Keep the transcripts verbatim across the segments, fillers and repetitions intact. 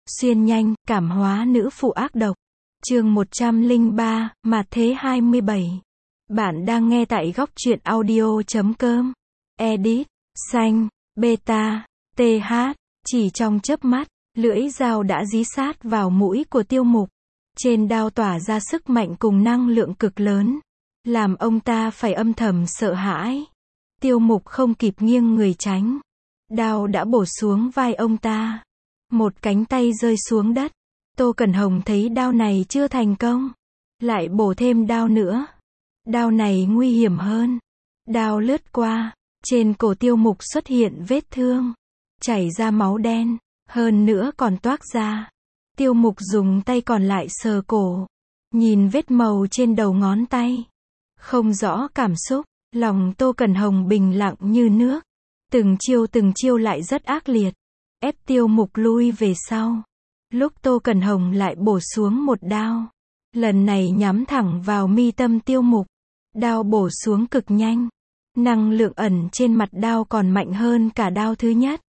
Xuyên nhanh, cảm hóa nữ phụ ác độc. Chương một trăm lẻ ba, Mạt thế hai mươi bảy. Bạn đang nghe tại góc truyện audio chấm com. Edit, xanh, beta, th. Chỉ trong chớp mắt, lưỡi dao đã dí sát vào mũi của Tiêu Mục. Trên đao tỏa ra sức mạnh cùng năng lượng cực lớn, làm ông ta phải âm thầm sợ hãi. Tiêu Mục không kịp nghiêng người tránh. Đao đã bổ xuống vai ông ta. Một cánh tay rơi xuống đất. Tô Cẩn Hồng thấy đao này chưa thành công, lại bổ thêm đao nữa. Đao này nguy hiểm hơn. Đao lướt qua, trên cổ Tiêu Mục xuất hiện vết thương, chảy ra máu đen, hơn nữa còn toác ra. Tiêu Mục dùng tay còn lại sờ cổ, nhìn vết màu trên đầu ngón tay, không rõ cảm xúc. Lòng Tô Cẩn Hồng bình lặng như nước. Từng chiêu từng chiêu lại rất ác liệt, ép Tiêu Mục lui về sau. Lúc Tô Cẩn Hồng lại bổ xuống một đao, lần này nhắm thẳng vào mi tâm Tiêu Mục. Đao bổ xuống cực nhanh, năng lượng ẩn trên mặt đao còn mạnh hơn cả đao thứ nhất.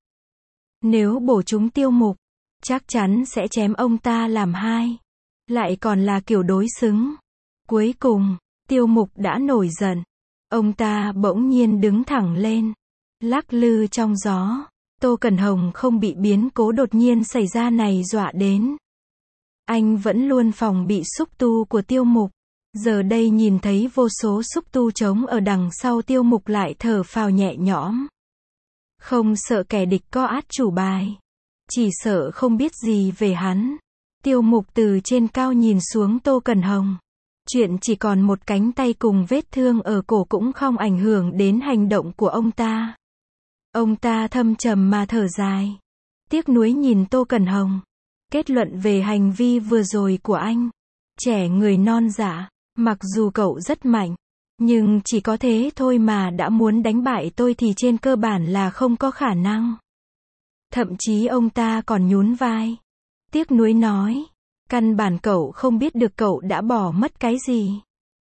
Nếu bổ trúng Tiêu Mục, chắc chắn sẽ chém ông ta làm hai, lại còn là kiểu đối xứng. Cuối cùng, Tiêu Mục đã nổi giận. Ông ta bỗng nhiên đứng thẳng lên, lắc lư trong gió. Tô Cẩn Hồng không bị biến cố đột nhiên xảy ra này dọa đến. Anh vẫn luôn phòng bị xúc tu của Tiêu Mục. Giờ đây nhìn thấy vô số xúc tu trống ở đằng sau Tiêu Mục lại thở phào nhẹ nhõm. Không sợ kẻ địch có át chủ bài, chỉ sợ không biết gì về hắn. Tiêu Mục từ trên cao nhìn xuống Tô Cẩn Hồng. Chuyện chỉ còn một cánh tay cùng vết thương ở cổ cũng không ảnh hưởng đến hành động của ông ta. Ông ta thâm trầm mà thở dài, tiếc nuối nhìn Tô Cẩn Hồng. Kết luận về hành vi vừa rồi của anh. Trẻ người non dạ, mặc dù cậu rất mạnh, nhưng chỉ có thế thôi mà đã muốn đánh bại tôi thì trên cơ bản là không có khả năng. Thậm chí ông ta còn nhún vai, tiếc nuối nói, căn bản cậu không biết được cậu đã bỏ mất cái gì.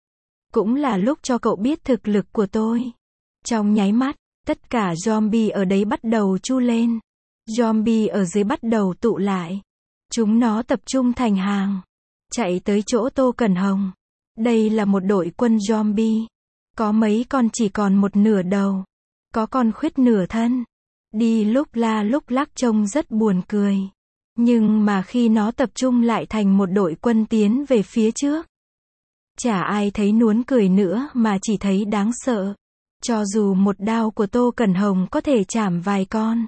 Cũng là lúc cho cậu biết thực lực của tôi. Trong nháy mắt, tất cả zombie ở đấy bắt đầu chu lên. Zombie ở dưới bắt đầu tụ lại. Chúng nó tập trung thành hàng, chạy tới chỗ Tô Cẩn Hồng. Đây là một đội quân zombie. Có mấy con chỉ còn một nửa đầu, có con khuyết nửa thân. Đi lúc la lúc lắc trông rất buồn cười. Nhưng mà khi nó tập trung lại thành một đội quân tiến về phía trước, chả ai thấy nuốn cười nữa mà chỉ thấy đáng sợ. Cho dù một đao của Tô Cẩn Hồng có thể chảm vài con,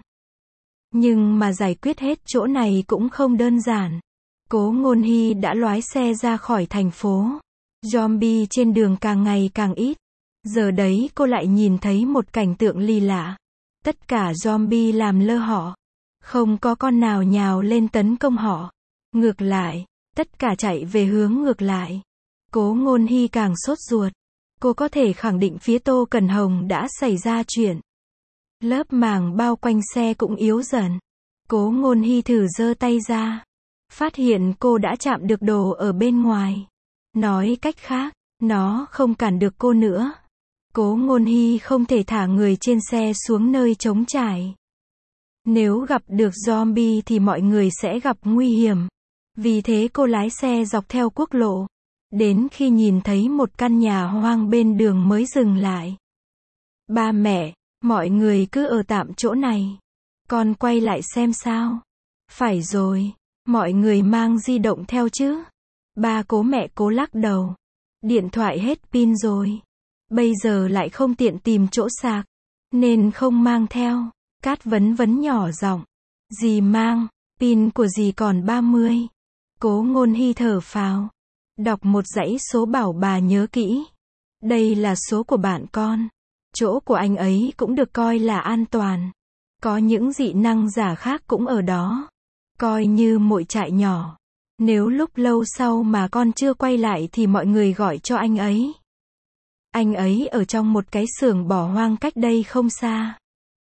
nhưng mà giải quyết hết chỗ này cũng không đơn giản. Cố Ngôn Hy đã lái xe ra khỏi thành phố. Zombie trên đường càng ngày càng ít. Giờ đấy cô lại nhìn thấy một cảnh tượng ly lạ. Tất cả zombie làm lơ họ. Không có con nào nhào lên tấn công họ. Ngược lại, tất cả chạy về hướng ngược lại. Cố Ngôn Hy càng sốt ruột. Cô có thể khẳng định phía Tô Cẩn Hồng đã xảy ra chuyện. Lớp màng bao quanh xe cũng yếu dần. Cố Ngôn Hy thử giơ tay ra, phát hiện cô đã chạm được đồ ở bên ngoài. Nói cách khác, nó không cản được cô nữa. Cố Ngôn Hy không thể thả người trên xe xuống nơi trống trải. Nếu gặp được zombie thì mọi người sẽ gặp nguy hiểm. Vì thế cô lái xe dọc theo quốc lộ, đến khi nhìn thấy một căn nhà hoang bên đường mới dừng lại. Ba mẹ, mọi người cứ ở tạm chỗ này. Con quay lại xem sao. Phải rồi, mọi người mang di động theo chứ. Ba cố mẹ cố lắc đầu. Điện thoại hết pin rồi. Bây giờ lại không tiện tìm chỗ sạc, nên không mang theo. Cát vấn vấn nhỏ giọng. Dì mang, pin của dì còn ba mươi. Cố Ngôn Hy thở phào. Đọc một dãy số bảo bà nhớ kỹ. Đây là số của bạn con. Chỗ của anh ấy cũng được coi là an toàn. Có những dị năng giả khác cũng ở đó. Coi như một trại nhỏ. Nếu lúc lâu sau mà con chưa quay lại thì mọi người gọi cho anh ấy. Anh ấy ở trong một cái xưởng bỏ hoang cách đây không xa.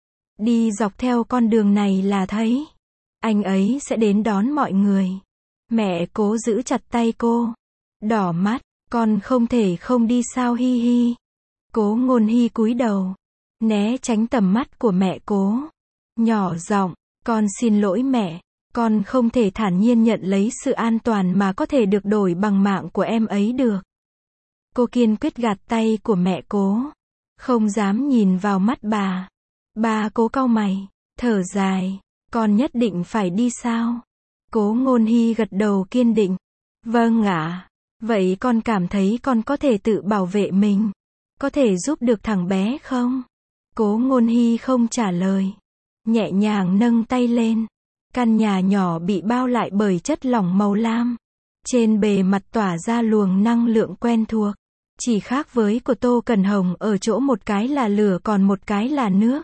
Đi dọc theo con đường này là thấy. Anh ấy sẽ đến đón mọi người. Mẹ Cố giữ chặt tay cô. Đỏ mắt, con không thể không đi sao hi hi. Cố Ngôn Hy cúi đầu, né tránh tầm mắt của mẹ Cố. Nhỏ giọng, con xin lỗi mẹ. Con không thể thản nhiên nhận lấy sự an toàn mà có thể được đổi bằng mạng của em ấy được. Cô kiên quyết gạt tay của mẹ Cố. Không dám nhìn vào mắt bà. Ba Cố cau mày, thở dài. Con nhất định phải đi sao? Cố Ngôn Hy gật đầu kiên định. Vâng ạ. Vậy con cảm thấy con có thể tự bảo vệ mình? Có thể giúp được thằng bé không? Cố Ngôn Hy không trả lời. Nhẹ nhàng nâng tay lên. Căn nhà nhỏ bị bao lại bởi chất lỏng màu lam. Trên bề mặt tỏa ra luồng năng lượng quen thuộc. Chỉ khác với của Tô Cẩn Hồng ở chỗ một cái là lửa còn một cái là nước.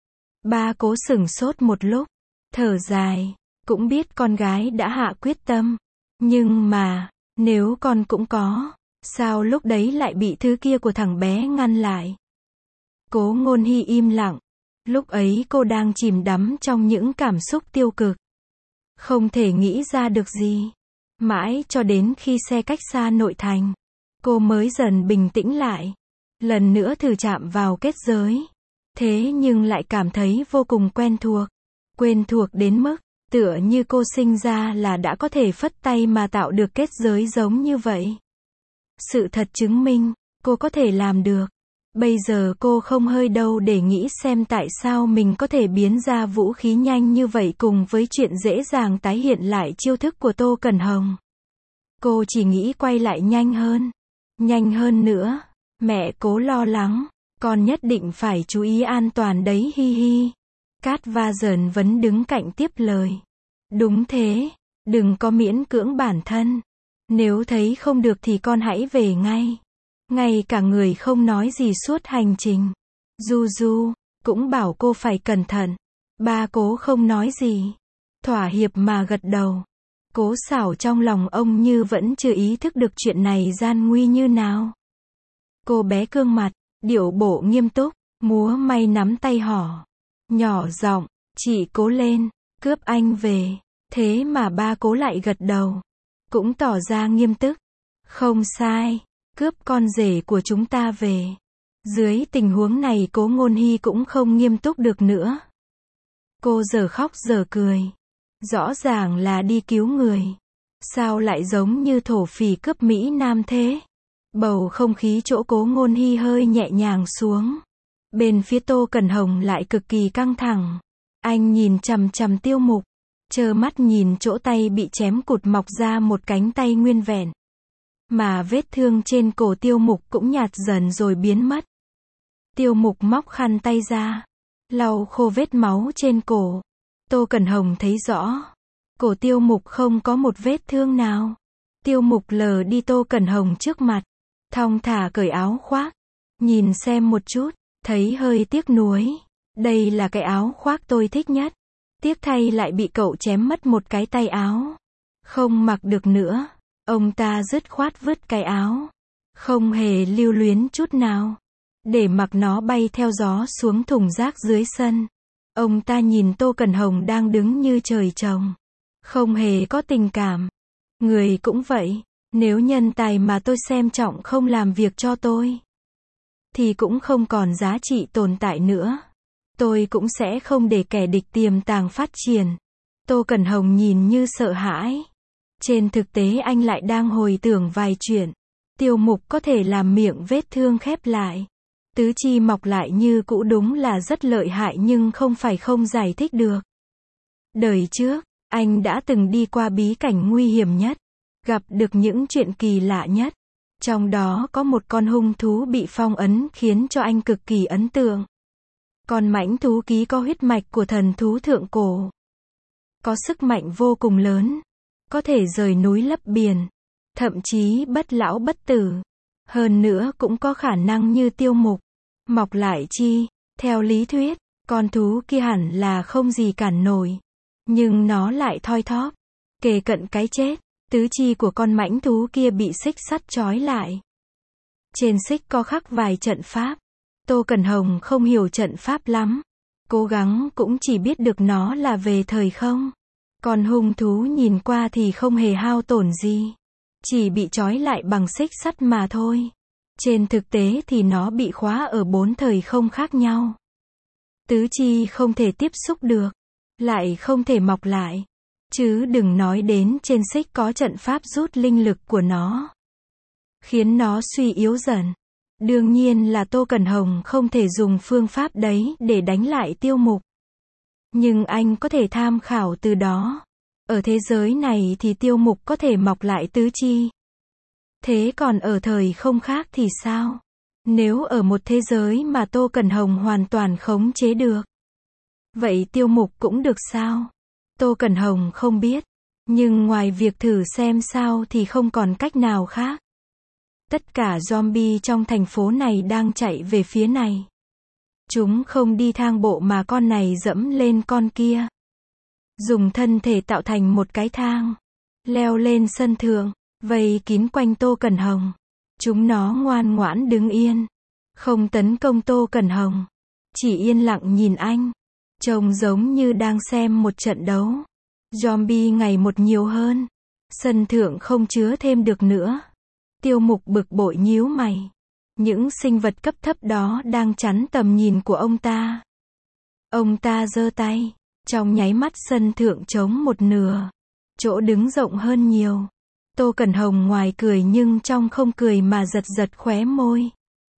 Ba Cố sửng sốt một lúc. Thở dài. Cũng biết con gái đã hạ quyết tâm. Nhưng mà, nếu con cũng có, sao lúc đấy lại bị thứ kia của thằng bé ngăn lại? Cố Ngôn Hy im lặng. Lúc ấy cô đang chìm đắm trong những cảm xúc tiêu cực. Không thể nghĩ ra được gì. Mãi cho đến khi xe cách xa nội thành, cô mới dần bình tĩnh lại. Lần nữa thử chạm vào kết giới. Thế nhưng lại cảm thấy vô cùng quen thuộc. Quen thuộc đến mức, tựa như cô sinh ra là đã có thể phất tay mà tạo được kết giới giống như vậy. Sự thật chứng minh, cô có thể làm được. Bây giờ cô không hơi đâu để nghĩ xem tại sao mình có thể biến ra vũ khí nhanh như vậy cùng với chuyện dễ dàng tái hiện lại chiêu thức của Tô Cẩn Hồng. Cô chỉ nghĩ quay lại nhanh hơn. Nhanh hơn nữa. Mẹ Cố lo lắng. Con nhất định phải chú ý an toàn đấy hi hi. Cát Va Dờn vẫn đứng cạnh tiếp lời. Đúng thế. Đừng có miễn cưỡng bản thân. Nếu thấy không được thì con hãy về ngay. Ngay cả người không nói gì suốt hành trình. Du Du, cũng bảo cô phải cẩn thận. Ba Cố không nói gì. Thỏa hiệp mà gật đầu. Cố Sảo trong lòng ông như vẫn chưa ý thức được chuyện này gian nguy như nào. Cô bé cương mặt, điệu bộ nghiêm túc, múa may nắm tay hỏ. Nhỏ giọng, chị Cố lên, cướp anh về. Thế mà ba Cố lại gật đầu. Cũng tỏ ra nghiêm túc. Không sai. Cướp con rể của chúng ta về. Dưới tình huống này Cố Ngôn Hy cũng không nghiêm túc được nữa. Cô giờ khóc giờ cười. Rõ ràng là đi cứu người. Sao lại giống như thổ phỉ cướp Mỹ Nam thế? Bầu không khí chỗ Cố Ngôn Hy hơi nhẹ nhàng xuống. Bên phía Tô Cẩn Hồng lại cực kỳ căng thẳng. Anh nhìn chằm chằm Tiêu Mục. Trơ mắt nhìn chỗ tay bị chém cụt mọc ra một cánh tay nguyên vẹn. Mà vết thương trên cổ Tiêu Mục cũng nhạt dần rồi biến mất. Tiêu Mục móc khăn tay ra. Lau khô vết máu trên cổ. Tô Cẩn Hồng thấy rõ. Cổ Tiêu Mục không có một vết thương nào. Tiêu Mục lờ đi Tô Cẩn Hồng trước mặt. Thong thả cởi áo khoác. Nhìn xem một chút. Thấy hơi tiếc nuối. Đây là cái áo khoác tôi thích nhất. Tiếc thay lại bị cậu chém mất một cái tay áo. Không mặc được nữa. Ông ta dứt khoát vứt cái áo. Không hề lưu luyến chút nào. Để mặc nó bay theo gió xuống thùng rác dưới sân. Ông ta nhìn Tô Cẩn Hồng đang đứng như trời trồng. Không hề có tình cảm. Người cũng vậy. Nếu nhân tài mà tôi xem trọng không làm việc cho tôi, thì cũng không còn giá trị tồn tại nữa. Tôi cũng sẽ không để kẻ địch tiềm tàng phát triển. Tô Cẩn Hồng nhìn như sợ hãi. Trên thực tế anh lại đang hồi tưởng vài chuyện. Tiêu Mục có thể làm miệng vết thương khép lại. Tứ chi mọc lại như cũ đúng là rất lợi hại nhưng không phải không giải thích được. Đời trước, anh đã từng đi qua bí cảnh nguy hiểm nhất. Gặp được những chuyện kỳ lạ nhất. Trong đó có một con hung thú bị phong ấn khiến cho anh cực kỳ ấn tượng. Con mãnh thú ký có huyết mạch của thần thú thượng cổ. Có sức mạnh vô cùng lớn. Có thể rời núi lấp biển. Thậm chí bất lão bất tử. Hơn nữa cũng có khả năng như Tiêu Mục. Mọc lại chi, theo lý thuyết, con thú kia hẳn là không gì cản nổi. Nhưng nó lại thoi thóp. Kề cận cái chết. Tứ chi của con mãnh thú kia bị xích sắt trói lại. Trên xích có khắc vài trận pháp. Tô Cẩn Hồng không hiểu trận pháp lắm. Cố gắng cũng chỉ biết được nó là về thời không. Còn hung thú nhìn qua thì không hề hao tổn gì. Chỉ bị trói lại bằng xích sắt mà thôi. Trên thực tế thì nó bị khóa ở bốn thời không khác nhau. Tứ chi không thể tiếp xúc được. Lại không thể mọc lại. Chứ đừng nói đến trên xích có trận pháp rút linh lực của nó, khiến nó suy yếu dần. Đương nhiên là Tô Cẩn Hồng không thể dùng phương pháp đấy để đánh lại Tiêu Mục. Nhưng anh có thể tham khảo từ đó. Ở thế giới này thì Tiêu Mục có thể mọc lại tứ chi. Thế còn ở thời không khác thì sao? Nếu ở một thế giới mà Tô Cẩn Hồng hoàn toàn khống chế được, vậy Tiêu Mục cũng được sao? Tô Cẩn Hồng không biết. Nhưng ngoài việc thử xem sao thì không còn cách nào khác. Tất cả zombie trong thành phố này đang chạy về phía này. Chúng không đi thang bộ mà con này dẫm lên con kia. Dùng thân thể tạo thành một cái thang. Leo lên sân thượng, vây kín quanh Tô Cẩn Hồng. Chúng nó ngoan ngoãn đứng yên. Không tấn công Tô Cẩn Hồng. Chỉ yên lặng nhìn anh. Trông giống như đang xem một trận đấu. Zombie ngày một nhiều hơn. Sân thượng không chứa thêm được nữa. Tiêu Mục bực bội nhíu mày. Những sinh vật cấp thấp đó đang chắn tầm nhìn của ông ta. Ông ta giơ tay. Trong nháy mắt sân thượng trống một nửa. Chỗ đứng rộng hơn nhiều. Tô Cẩn Hồng ngoài cười nhưng trong không cười mà giật giật khóe môi.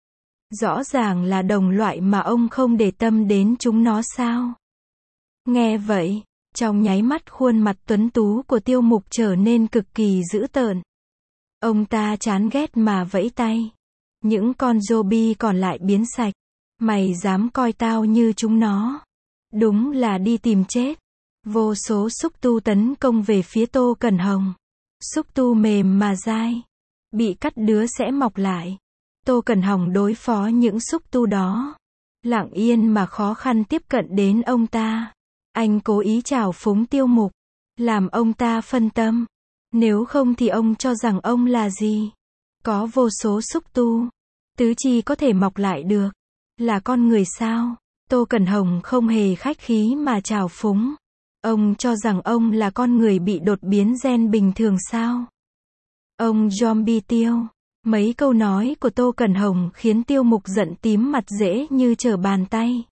Rõ ràng là đồng loại mà ông không để tâm đến chúng nó sao? Nghe vậy, trong nháy mắt khuôn mặt tuấn tú của Tiêu Mục trở nên cực kỳ dữ tợn. Ông ta chán ghét mà vẫy tay. Những con zombie còn lại biến sạch. Mày dám coi tao như chúng nó? Đúng là đi tìm chết. Vô số xúc tu tấn công về phía Tô Cẩn Hồng. Xúc tu mềm mà dai. Bị cắt đứa sẽ mọc lại. Tô Cẩn Hồng đối phó những xúc tu đó. Lặng yên mà khó khăn tiếp cận đến ông ta. Anh cố ý trào phúng Tiêu Mục. Làm ông ta phân tâm. Nếu không thì ông cho rằng ông là gì? Có vô số xúc tu. Tứ chi có thể mọc lại được. Là con người sao? Tô Cẩn Hồng không hề khách khí mà trào phúng. Ông cho rằng ông là con người bị đột biến gen bình thường sao? Ông zombie Tiêu. Mấy câu nói của Tô Cẩn Hồng khiến Tiêu Mục giận tím mặt dễ như trở bàn tay.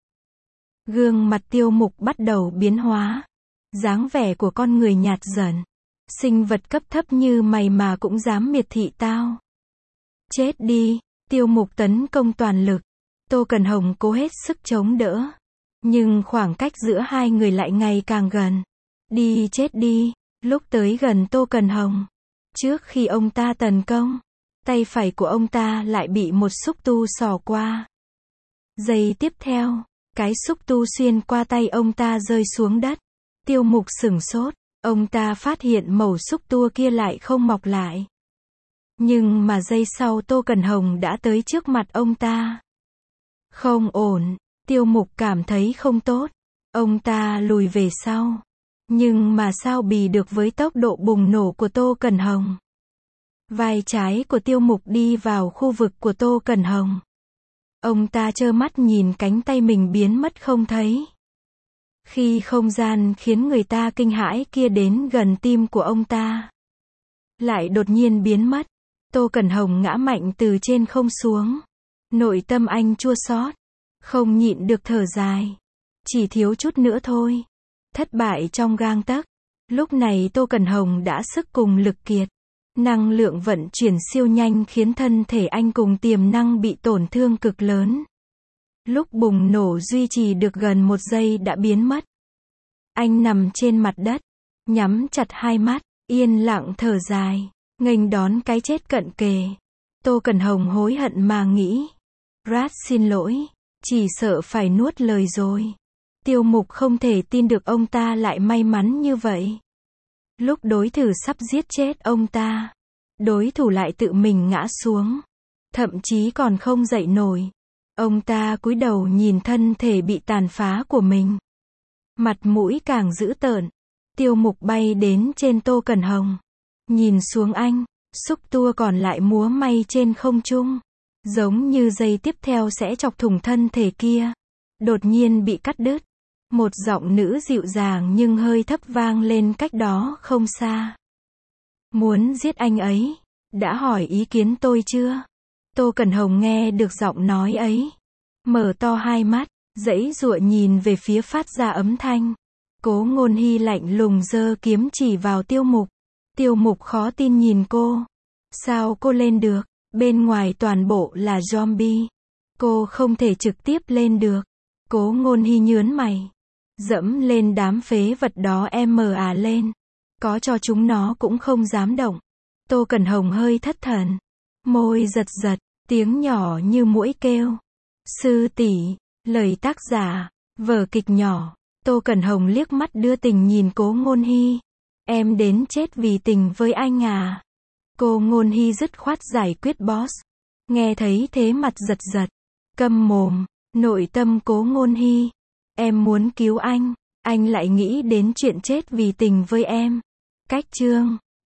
Gương mặt Tiêu Mục bắt đầu biến hóa. Dáng vẻ của con người nhạt dần. Sinh vật cấp thấp như mày mà cũng dám miệt thị tao. Chết đi. Tiêu Mục tấn công toàn lực. Tô Cẩn Hồng cố hết sức chống đỡ. Nhưng khoảng cách giữa hai người lại ngày càng gần. Đi chết đi. Lúc tới gần Tô Cẩn Hồng. Trước khi ông ta tấn công, tay phải của ông ta lại bị một xúc tu xỏ qua. Giây tiếp theo, cái xúc tu xuyên qua tay ông ta rơi xuống đất. Tiêu Mục sửng sốt. Ông ta phát hiện mẩu xúc tu kia lại không mọc lại. Nhưng mà giây sau Tô Cẩn Hồng đã tới trước mặt ông ta. Không ổn. Tiêu Mục cảm thấy không tốt. Ông ta lùi về sau. Nhưng mà sao bì được với tốc độ bùng nổ của Tô Cẩn Hồng. Vai trái của Tiêu Mục đi vào khu vực của Tô Cẩn Hồng. Ông ta trơ mắt nhìn cánh tay mình biến mất không thấy. Khi không gian khiến người ta kinh hãi kia đến gần tim của ông ta, lại đột nhiên biến mất. Tô Cẩn Hồng ngã mạnh từ trên không xuống. Nội tâm anh chua xót, không nhịn được thở dài. Chỉ thiếu chút nữa thôi. Thất bại trong gang tấc. Lúc này Tô Cẩn Hồng đã sức cùng lực kiệt. Năng lượng vận chuyển siêu nhanh khiến thân thể anh cùng tiềm năng bị tổn thương cực lớn. Lúc bùng nổ duy trì được gần một giây đã biến mất. Anh nằm trên mặt đất, nhắm chặt hai mắt, yên lặng thở dài, nghênh đón cái chết cận kề. Tô Cẩn Hồng hối hận mà nghĩ. Rat xin lỗi, chỉ sợ phải nuốt lời rồi. Tiêu Mục không thể tin được ông ta lại may mắn như vậy. Lúc đối thủ sắp giết chết ông ta, đối thủ lại tự mình ngã xuống. Thậm chí còn không dậy nổi. Ông ta cúi đầu nhìn thân thể bị tàn phá của mình. Mặt mũi càng dữ tợn. Tiêu Mục bay đến trên Tô Cẩn Hồng. Nhìn xuống anh, xúc tua còn lại múa may trên không trung. Giống như giây tiếp theo sẽ chọc thủng thân thể kia. Đột nhiên bị cắt đứt. Một giọng nữ dịu dàng nhưng hơi thấp vang lên cách đó không xa. Muốn giết anh ấy, đã hỏi ý kiến tôi chưa? Tô Cẩn Hồng nghe được giọng nói ấy. Mở to hai mắt, giãy giụa nhìn về phía phát ra âm thanh. Cố Ngôn Hy lạnh lùng giơ kiếm chỉ vào Tiêu Mục. Tiêu Mục khó tin nhìn cô. Sao cô lên được? Bên ngoài toàn bộ là zombie. Cô không thể trực tiếp lên được. Cố Ngôn Hy nhớn mày. Dẫm lên đám phế vật đó em à lên. Có cho chúng nó cũng không dám động. Tô Cẩn Hồng hơi thất thần. Môi giật giật, tiếng nhỏ như muỗi kêu. Sư tỷ, lời tác giả, vở kịch nhỏ. Tô Cẩn Hồng liếc mắt đưa tình nhìn Cố Ngôn Hy. Em đến chết vì tình với anh à? Cô Ngôn Hy dứt khoát giải quyết boss. Nghe thấy thế mặt giật giật. Câm mồm, nội tâm Cố Ngôn Hy. Em muốn cứu anh, anh lại nghĩ đến chuyện chết vì tình với em. Cách chương